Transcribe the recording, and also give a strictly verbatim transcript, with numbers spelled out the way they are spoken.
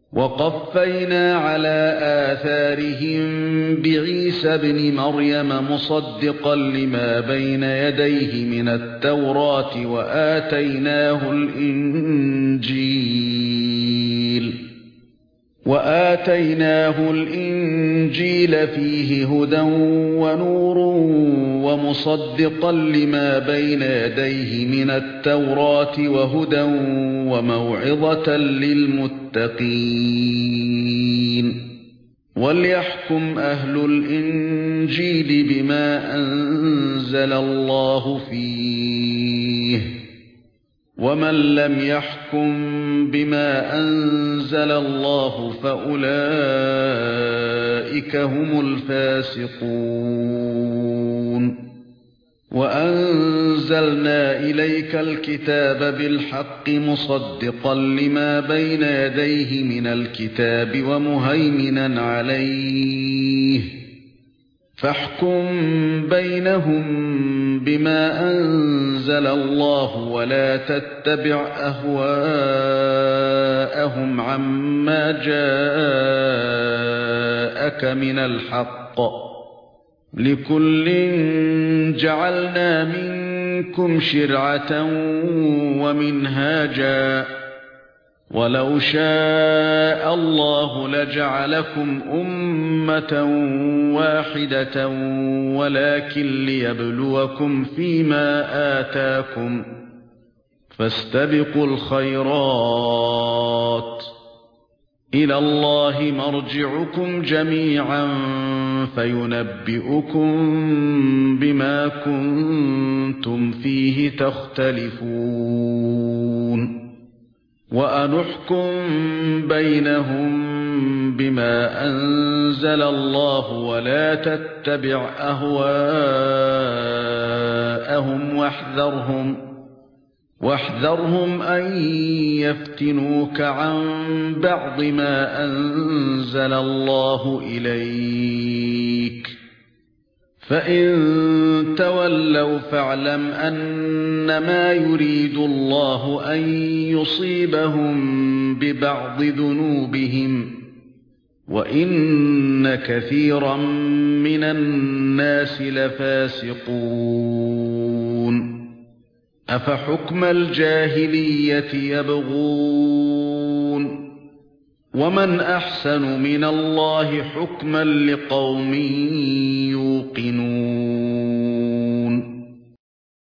وَقَفَّيْنَا عَلَى آثَارِهِم بِعِيسَى ابْنِ مَرْيَمَ مُصَدِّقًا لِمَا بَيْنَ يَدَيْهِ مِنَ التَّوْرَاةِ وَآتَيْنَاهُ الْإِنْجِيلَ وَآتَيْنَاهُ الْإِنْجِيلَ فِيهِ هُدًى وَنُورٌ وَمُصَدِّقًا لِمَا بَيْنَ يَدَيْهِ مِنَ التَّوْرَاةِ وَهُدًى وَمَوْعِظَةً لِلْمُتَّقِينَ وَلْيَحْكُمْ أَهْلُ الْإِنْجِيلِ بِمَا أَنزَلَ اللَّهُ فِيهِ وَمَن لَّمْ يَحْكُم بِمَا أَنزَلَ اللَّهُ فَأُولَئِكَ هُمُ الْفَاسِقُونَ وَأَنزَلْنَا إِلَيْكَ الْكِتَابَ بِالْحَقِّ مُصَدِّقًا لِمَا بَيْنَ يَدَيْهِ مِنَ الْكِتَابِ وَمُهَيْمِنًا عَلَيْهِ فاحكم بينهم بما أنزل الله ولا تتبع أهواءهم عما جاءك من الحق لكل جعلنا منكم شرعة ومنهاجا وَلَوْ شَاءَ اللَّهُ لَجَعَلَكُمْ أُمَّةً وَاحِدَةً وَلَكِن لِّيَبْلُوَكُمْ فِيمَا آتَاكُمْ فَاسْتَبِقُوا الْخَيْرَاتِ إِلَى اللَّهِ مَرْجِعُكُمْ جَمِيعًا فَيُنَبِّئُكُم بِمَا كُنتُمْ فِيهِ تَخْتَلِفُونَ وَأَنِ احْكُم بَيْنَهُم بِمَا أَنزَلَ اللَّهُ وَلَا تَتَّبِعْ أَهْوَاءَهُمْ وَاحْذَرْهُمْ وَاحْذَرْهُمْ أَن يَفْتِنُوكَ عَن بَعْضِ مَا أَنزَلَ اللَّهُ إِلَيْكَ فَإِن تَوَلَّوْا فَاعْلَمْ أَنَّمَا يُرِيدُ اللَّهُ أَن يُصِيبَهُم بِبَعْضِ ذُنُوبِهِمْ وَإِنَّ كَثِيرًا مِنَ النَّاسِ لَفَاسِقُونَ أَفَحُكْمَ الْجَاهِلِيَّةِ يَبْغُونَ وَمَنْ أَحْسَنُ مِنَ اللَّهِ حُكْمًا لِقَوْمٍ يُوقِنُونَ